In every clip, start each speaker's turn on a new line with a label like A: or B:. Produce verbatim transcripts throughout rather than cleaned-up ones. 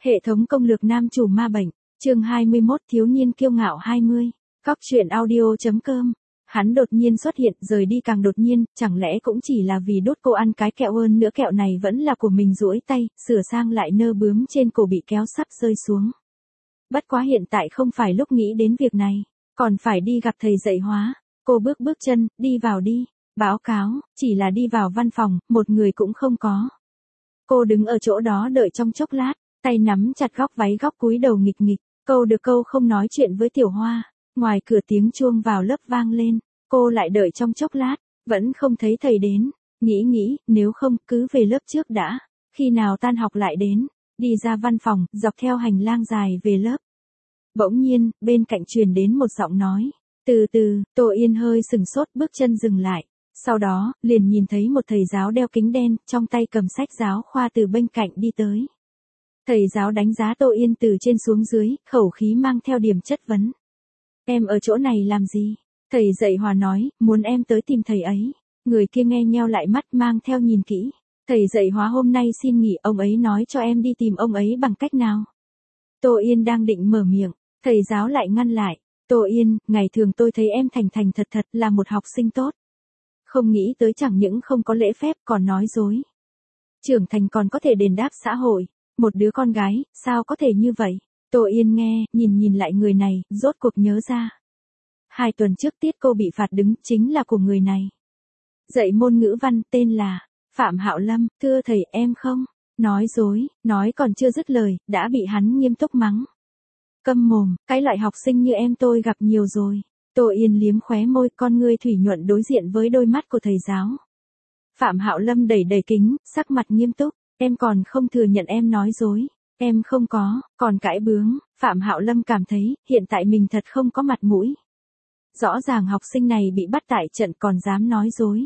A: Hệ thống công lược nam chủ ma bệnh, chương hai mươi mốt thiếu niên kiêu ngạo hai mươi, Cóc truyện audio.com. Hắn đột nhiên xuất hiện rời đi càng đột nhiên, chẳng lẽ cũng chỉ là vì đốt cô ăn cái kẹo ơn nữa, kẹo này vẫn là của mình, duỗi tay, sửa sang lại nơ bướm trên cổ bị kéo sắp rơi xuống. Bất quá hiện tại không phải lúc nghĩ đến việc này, còn phải đi gặp thầy dạy hóa. Cô bước bước chân, đi vào đi, báo cáo, chỉ là đi vào văn phòng, một người cũng không có. Cô đứng ở chỗ đó đợi trong chốc lát, tay nắm chặt góc váy góc cúi đầu nghịch nghịch, câu được câu không nói chuyện với Tiểu Hoa. Ngoài cửa tiếng chuông vào lớp vang lên, cô lại đợi trong chốc lát, vẫn không thấy thầy đến, nghĩ nghĩ, nếu không, cứ về lớp trước đã, khi nào tan học lại đến, đi ra văn phòng, dọc theo hành lang dài về lớp. Bỗng nhiên, bên cạnh truyền đến một giọng nói, từ từ, Tô Yên hơi sừng sốt, bước chân dừng lại, sau đó, liền nhìn thấy một thầy giáo đeo kính đen, trong tay cầm sách giáo khoa từ bên cạnh đi tới. Thầy giáo đánh giá Tô Yên từ trên xuống dưới, khẩu khí mang theo điểm chất vấn. Em ở chỗ này làm gì? Thầy dạy Hòa nói, muốn em tới tìm thầy ấy. Người kia nghe nheo lại mắt mang theo nhìn kỹ. Thầy dạy Hóa hôm nay xin nghỉ, ông ấy nói cho em đi tìm ông ấy bằng cách nào? Tô Yên đang định mở miệng, thầy giáo lại ngăn lại. Tô Yên, ngày thường tôi thấy em thành thành thật thật là một học sinh tốt. Không nghĩ tới chẳng những không có lễ phép còn nói dối. Trưởng thành còn có thể đền đáp xã hội. Một đứa con gái, sao có thể như vậy? Tô Yên nghe, nhìn nhìn lại người này, rốt cuộc nhớ ra. Hai tuần trước tiết cô bị phạt đứng, chính là của người này. Dạy môn ngữ văn, tên là Phạm Hạo Lâm, thưa thầy em không, nói dối, nói còn chưa dứt lời, đã bị hắn nghiêm túc mắng. Câm mồm, cái loại học sinh như em tôi gặp nhiều rồi. Tô Yên liếm khóe môi, con ngươi thủy nhuận đối diện với đôi mắt của thầy giáo. Phạm Hạo Lâm đẩy đẩy kính, sắc mặt nghiêm túc, em còn không thừa nhận em nói dối. Em không có, còn cãi bướng, Phạm Hạo Lâm cảm thấy, hiện tại mình thật không có mặt mũi. Rõ ràng học sinh này bị bắt tại trận còn dám nói dối.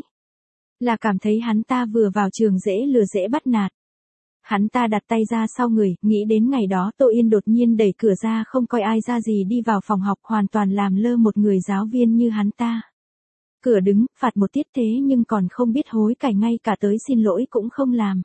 A: Là cảm thấy hắn ta vừa vào trường dễ lừa dễ bắt nạt. Hắn ta đặt tay ra sau người, nghĩ đến ngày đó Tô Yên đột nhiên đẩy cửa ra không coi ai ra gì đi vào phòng học, hoàn toàn làm lơ một người giáo viên như hắn ta. Cửa đứng, phạt một tiết thế nhưng còn không biết hối cải, ngay cả tới xin lỗi cũng không làm.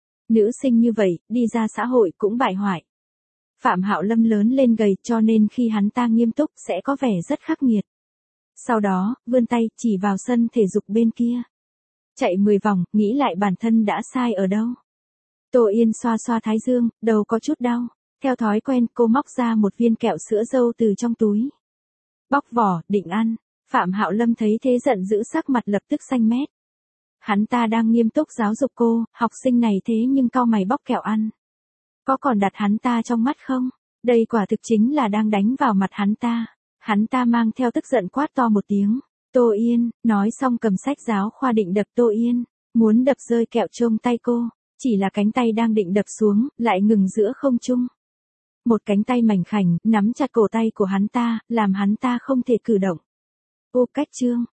A: Nữ sinh như vậy, đi ra xã hội cũng bại hoại. Phạm Hạo Lâm lớn lên gầy cho nên khi hắn ta nghiêm túc sẽ có vẻ rất khắc nghiệt. Sau đó, vươn tay chỉ vào sân thể dục bên kia. Chạy mười vòng, nghĩ lại bản thân đã sai ở đâu. Tô Yên xoa xoa thái dương, đầu có chút đau. Theo thói quen cô móc ra một viên kẹo sữa dâu từ trong túi. Bóc vỏ, định ăn. Phạm Hạo Lâm thấy thế giận dữ, sắc mặt lập tức xanh mét. Hắn ta đang nghiêm túc giáo dục cô, học sinh này thế nhưng cau mày bóc kẹo ăn. Có còn đặt hắn ta trong mắt không? Đây quả thực chính là đang đánh vào mặt hắn ta. Hắn ta mang theo tức giận quát to một tiếng. Tô Yên, nói xong cầm sách giáo khoa định đập Tô Yên. Muốn đập rơi kẹo trong tay cô. Chỉ là cánh tay đang định đập xuống, lại ngừng giữa không trung. Một cánh tay mảnh khảnh, nắm chặt cổ tay của hắn ta, làm hắn ta không thể cử động. Ô cách chương,